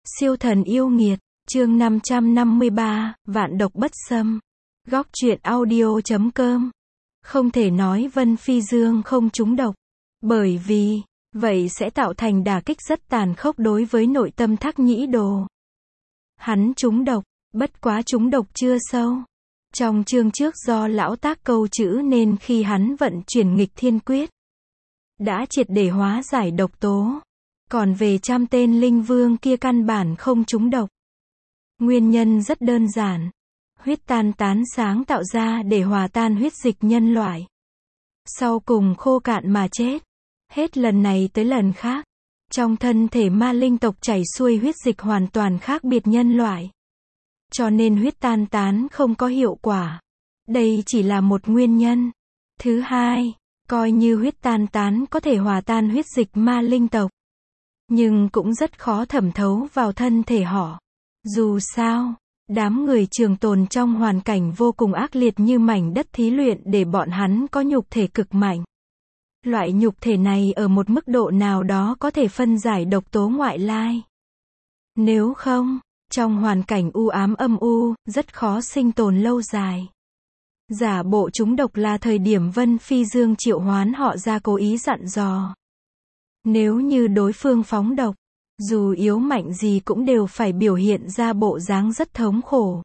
Siêu thần yêu nghiệt, chương 553, vạn độc bất xâm. Góc truyện audio.com. Không thể nói Vân Phi Dương không trúng độc, bởi vì, vậy sẽ tạo thành đả kích rất tàn khốc đối với nội tâm Thác Nhĩ Đồ. Hắn trúng độc, bất quá trúng độc chưa sâu. Trong chương trước do lão tác câu chữ nên khi hắn vận chuyển nghịch thiên quyết, đã triệt để hóa giải độc tố. Còn về 100 tên linh vương kia căn bản không trúng độc. Nguyên nhân rất đơn giản. Huyết tan tán sáng tạo ra để hòa tan huyết dịch nhân loại. Sau cùng khô cạn mà chết. Hết lần này tới lần khác. Trong thân thể ma linh tộc chảy xuôi huyết dịch hoàn toàn khác biệt nhân loại. Cho nên huyết tan tán không có hiệu quả. Đây chỉ là một nguyên nhân. Thứ hai, coi như huyết tan tán có thể hòa tan huyết dịch ma linh tộc, nhưng cũng rất khó thẩm thấu vào thân thể họ. Dù sao, đám người trường tồn trong hoàn cảnh vô cùng ác liệt như mảnh đất thí luyện để bọn hắn có nhục thể cực mạnh. Loại nhục thể này ở một mức độ nào đó có thể phân giải độc tố ngoại lai. Nếu không, trong hoàn cảnh u ám âm u, rất khó sinh tồn lâu dài. Giả bộ trúng độc là thời điểm Vân Phi Dương triệu hoán họ ra cố ý dặn dò. Nếu như đối phương phóng độc, dù yếu mạnh gì cũng đều phải biểu hiện ra bộ dáng rất thống khổ.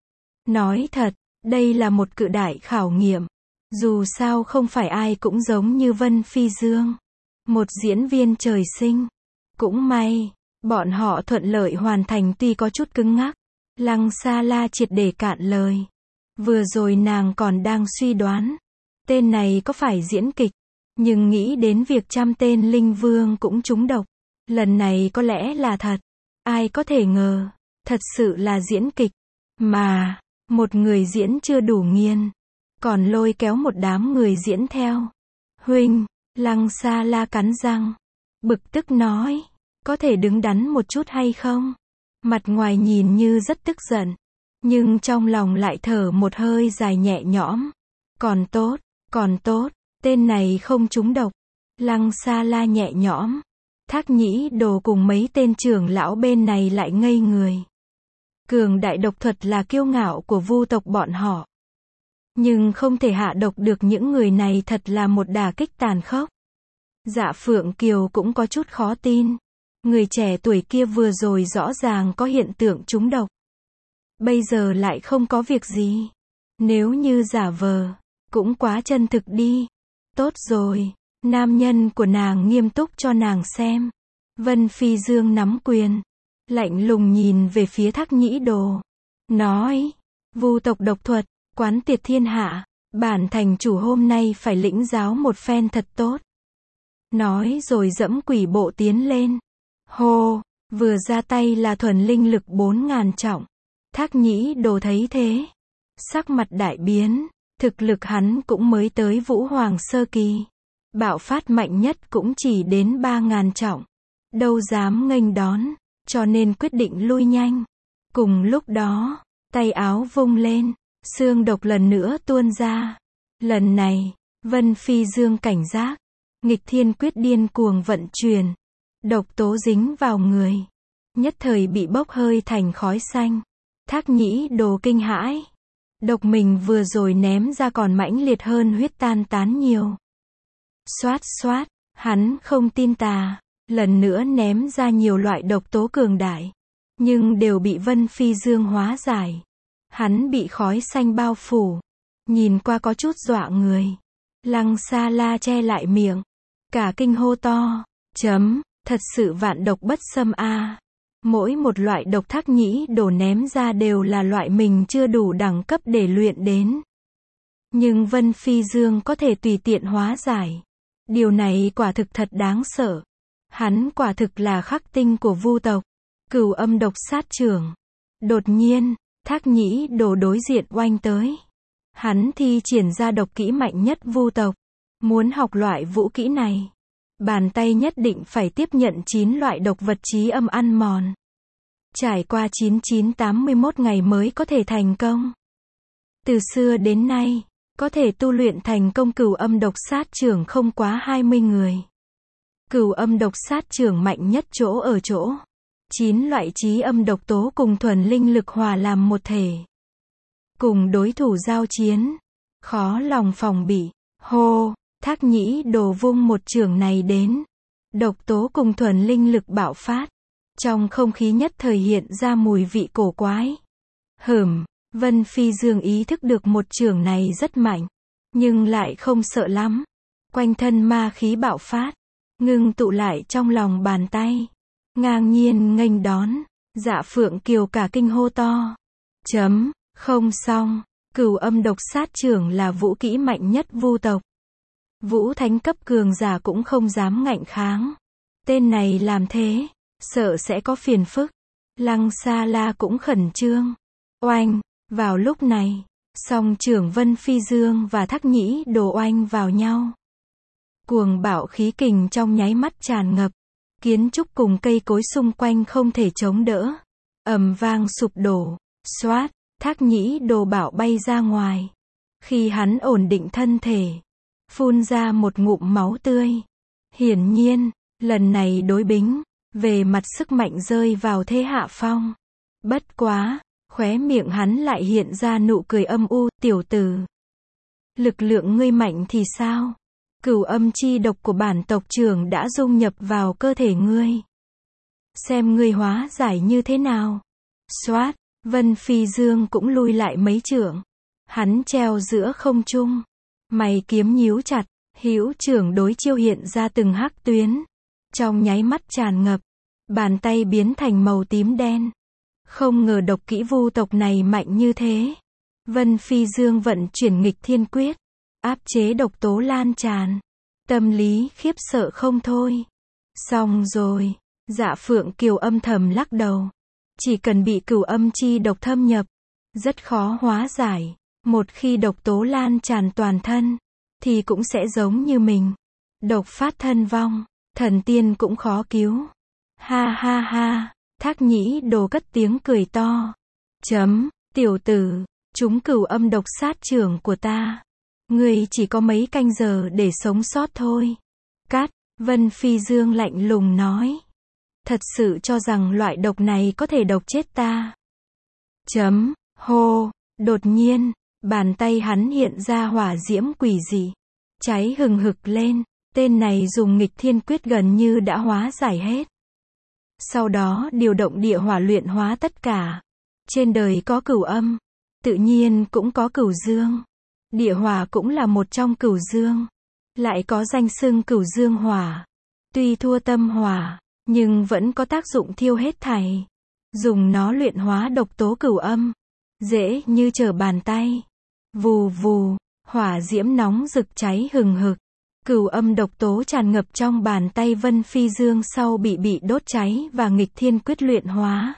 Nói thật, đây là một cự đại khảo nghiệm. Dù sao không phải ai cũng giống như Vân Phi Dương. Một diễn viên trời sinh. Cũng may, bọn họ thuận lợi hoàn thành tuy có chút cứng ngắc. Lăng Sa La triệt để cạn lời. Vừa rồi nàng còn đang suy đoán, tên này có phải diễn kịch. Nhưng nghĩ đến việc 100 tên linh vương cũng trúng độc, lần này có lẽ là thật. Ai có thể ngờ, thật sự là diễn kịch. Mà, một người diễn chưa đủ nghiền, còn lôi kéo một đám người diễn theo. Huynh, Lăng Sa La cắn răng, bực tức nói, có thể đứng đắn một chút hay không? Mặt ngoài nhìn như rất tức giận, nhưng trong lòng lại thở một hơi dài nhẹ nhõm. Còn tốt. Tên này không trúng độc. Lăng Sa La nhẹ nhõm. Thác Nhĩ Đồ cùng mấy tên trưởng lão bên này lại ngây người. Cường đại độc thuật là kiêu ngạo của vu tộc bọn họ. Nhưng không thể hạ độc được những người này thật là một đả kích tàn khốc. Dạ Phượng Kiều cũng có chút khó tin. Người trẻ tuổi kia vừa rồi rõ ràng có hiện tượng trúng độc. Bây giờ lại không có việc gì. Nếu như giả vờ, cũng quá chân thực đi. Tốt rồi, nam nhân của nàng nghiêm túc cho nàng xem. Vân Phi Dương nắm quyền, lạnh lùng nhìn về phía Thác Nhĩ Đồ. Nói, vu tộc độc thuật, quán tiệt thiên hạ, bản thành chủ hôm nay phải lĩnh giáo một phen thật tốt. Nói rồi dẫm quỷ bộ tiến lên. Hô, vừa ra tay là thuần linh lực 4000 trọng. Thác Nhĩ Đồ thấy thế, sắc mặt đại biến. Thực lực hắn cũng mới tới Vũ Hoàng sơ kỳ. Bạo phát mạnh nhất cũng chỉ đến 3000 trọng. Đâu dám nghênh đón, cho nên quyết định lui nhanh. Cùng lúc đó, tay áo vung lên, xương độc lần nữa tuôn ra. Lần này, Vân Phi Dương cảnh giác, nghịch thiên quyết điên cuồng vận chuyển. Độc tố dính vào người, nhất thời bị bốc hơi thành khói xanh. Thác Nhĩ Đồ kinh hãi. Độc mình vừa rồi ném ra còn mãnh liệt hơn huyết tan tán nhiều. Xoát xoát, hắn không tin tà, lần nữa ném ra nhiều loại độc tố cường đại, nhưng đều bị Vân Phi Dương hóa giải. Hắn bị khói xanh bao phủ, nhìn qua có chút dọa người. Lăng Sa La che lại miệng, cả kinh hô to, thật sự vạn độc bất xâm a. Mỗi một loại độc Thác Nhĩ Đồ ném ra đều là loại mình chưa đủ đẳng cấp để luyện đến. Nhưng Vân Phi Dương có thể tùy tiện hóa giải. Điều này quả thực thật đáng sợ. Hắn quả thực là khắc tinh của vu tộc. Cửu âm độc sát trưởng. Đột nhiên, Thác Nhĩ Đồ đối diện oanh tới. Hắn thi triển ra độc kỹ mạnh nhất vu tộc. Muốn học loại vũ kỹ này, bàn tay nhất định phải tiếp nhận 9 loại độc vật chí âm ăn mòn. Trải qua 9981 ngày mới có thể thành công. Từ xưa đến nay, có thể tu luyện thành công cửu âm độc sát trưởng không quá 20 người. Cửu âm độc sát trưởng mạnh nhất chỗ ở chỗ 9 loại trí âm độc tố cùng thuần linh lực hòa làm một thể. Cùng đối thủ giao chiến, khó lòng phòng bị. Hô, Thác Nhĩ Đồ vung một chưởng này đến. Độc tố cùng thuần linh lực bạo phát. Trong không khí nhất thời hiện ra mùi vị cổ quái. Vân Phi Dương ý thức được một chưởng này rất mạnh, nhưng lại không sợ lắm. Quanh thân ma khí bạo phát, ngưng tụ lại trong lòng bàn tay. Ngang nhiên nghênh đón, Dạ Phượng Kiều cả kinh hô to. Không xong, Cửu Âm Độc Sát Chưởng là vũ kỹ mạnh nhất Vu tộc. Vũ thánh cấp cường giả cũng không dám ngạnh kháng. Tên này làm thế, sợ sẽ có phiền phức. Lăng Sa La cũng khẩn trương. Oanh, vào lúc này, song chưởng Vân Phi Dương và Thác Nhĩ Đồ oanh vào nhau. Cuồng bạo khí kình trong nháy mắt tràn ngập. Kiến trúc cùng cây cối xung quanh không thể chống đỡ. Ầm vang sụp đổ. Xoát, Thác Nhĩ Đồ bạo bay ra ngoài. Khi hắn ổn định thân thể, phun ra một ngụm máu tươi. Hiển nhiên, lần này đối bính, về mặt sức mạnh rơi vào thế hạ phong. Bất quá, khóe miệng hắn lại hiện ra nụ cười âm u. Tiểu tử, lực lượng ngươi mạnh thì sao? Cửu âm chi độc của bản tộc trưởng đã dung nhập vào cơ thể ngươi. Xem ngươi hóa giải như thế nào. Xoát, Vân Phi Dương cũng lui lại mấy trượng. Hắn treo giữa không trung. Mày kiếm nhíu chặt, hữu trưởng đối chiêu hiện ra từng hắc tuyến. Trong nháy mắt tràn ngập, bàn tay biến thành màu tím đen. Không ngờ độc kỹ Vu tộc này mạnh như thế. Vân Phi Dương vận chuyển nghịch thiên quyết, áp chế độc tố lan tràn. Tâm lý khiếp sợ không thôi. Xong rồi, Dạ Phượng Kiều âm thầm lắc đầu. Chỉ cần bị cửu âm chi độc thâm nhập, rất khó hóa giải. Một khi độc tố lan tràn toàn thân, thì cũng sẽ giống như mình. Độc phát thân vong, thần tiên cũng khó cứu. Ha ha ha, Thác Nhĩ Đồ cất tiếng cười to. Tiểu tử, chúng cửu âm độc sát chưởng của ta. Ngươi chỉ có mấy canh giờ để sống sót thôi. Cát, Vân Phi Dương lạnh lùng nói. Thật sự cho rằng loại độc này có thể độc chết ta. Hô, đột nhiên, bàn tay hắn hiện ra hỏa diễm quỷ dị. Cháy hừng hực lên, tên này dùng nghịch thiên quyết gần như đã hóa giải hết. Sau đó điều động địa hỏa luyện hóa tất cả. Trên đời có cửu âm, tự nhiên cũng có cửu dương. Địa hỏa cũng là một trong cửu dương. Lại có danh xưng cửu dương hỏa. Tuy thua tâm hỏa, nhưng vẫn có tác dụng thiêu hết thảy. Dùng nó luyện hóa độc tố cửu âm, dễ như trở bàn tay. Vù vù, hỏa diễm nóng rực cháy hừng hực. Cửu âm độc tố tràn ngập trong bàn tay Vân Phi Dương sau bị đốt cháy và nghịch thiên quyết luyện hóa.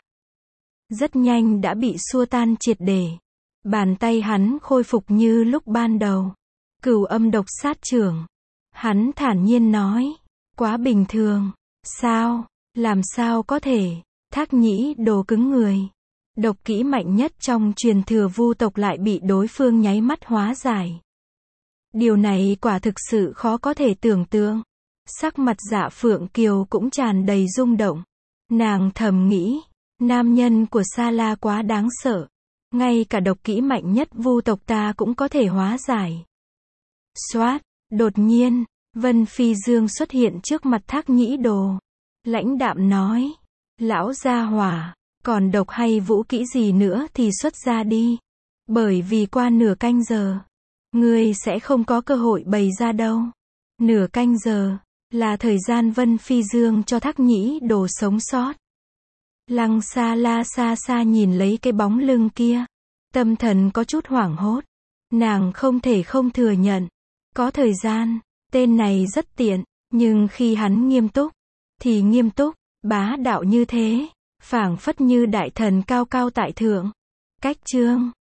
Rất nhanh đã bị xua tan triệt để. Bàn tay hắn khôi phục như lúc ban đầu. Cửu âm độc sát chưởng. Hắn thản nhiên nói. Quá bình thường. Sao? Làm sao có thể? Thác Nhĩ Đồ cứng người. Độc kỹ mạnh nhất trong truyền thừa Vu tộc lại bị đối phương nháy mắt hóa giải. Điều này quả thực sự khó có thể tưởng tượng. Sắc mặt Dạ Phượng Kiều cũng tràn đầy rung động. Nàng thầm nghĩ, nam nhân của Sa La quá đáng sợ. Ngay cả độc kỹ mạnh nhất Vu tộc ta cũng có thể hóa giải. Xoát, đột nhiên, Vân Phi Dương xuất hiện trước mặt Thác Nhĩ Đồ. Lãnh đạm nói, lão gia hỏa, còn độc hay vũ kỹ gì nữa thì xuất ra đi. Bởi vì qua nửa canh giờ, ngươi sẽ không có cơ hội bày ra đâu. Nửa canh giờ, là thời gian Vân Phi Dương cho Thác Nhĩ Đồ sống sót. Lăng Sa La xa xa nhìn lấy cái bóng lưng kia. Tâm thần có chút hoảng hốt. Nàng không thể không thừa nhận. Có thời gian, tên này rất tiện, nhưng khi hắn nghiêm túc, thì nghiêm túc, bá đạo như thế, phảng phất như đại thần cao cao tại thượng. Cách chương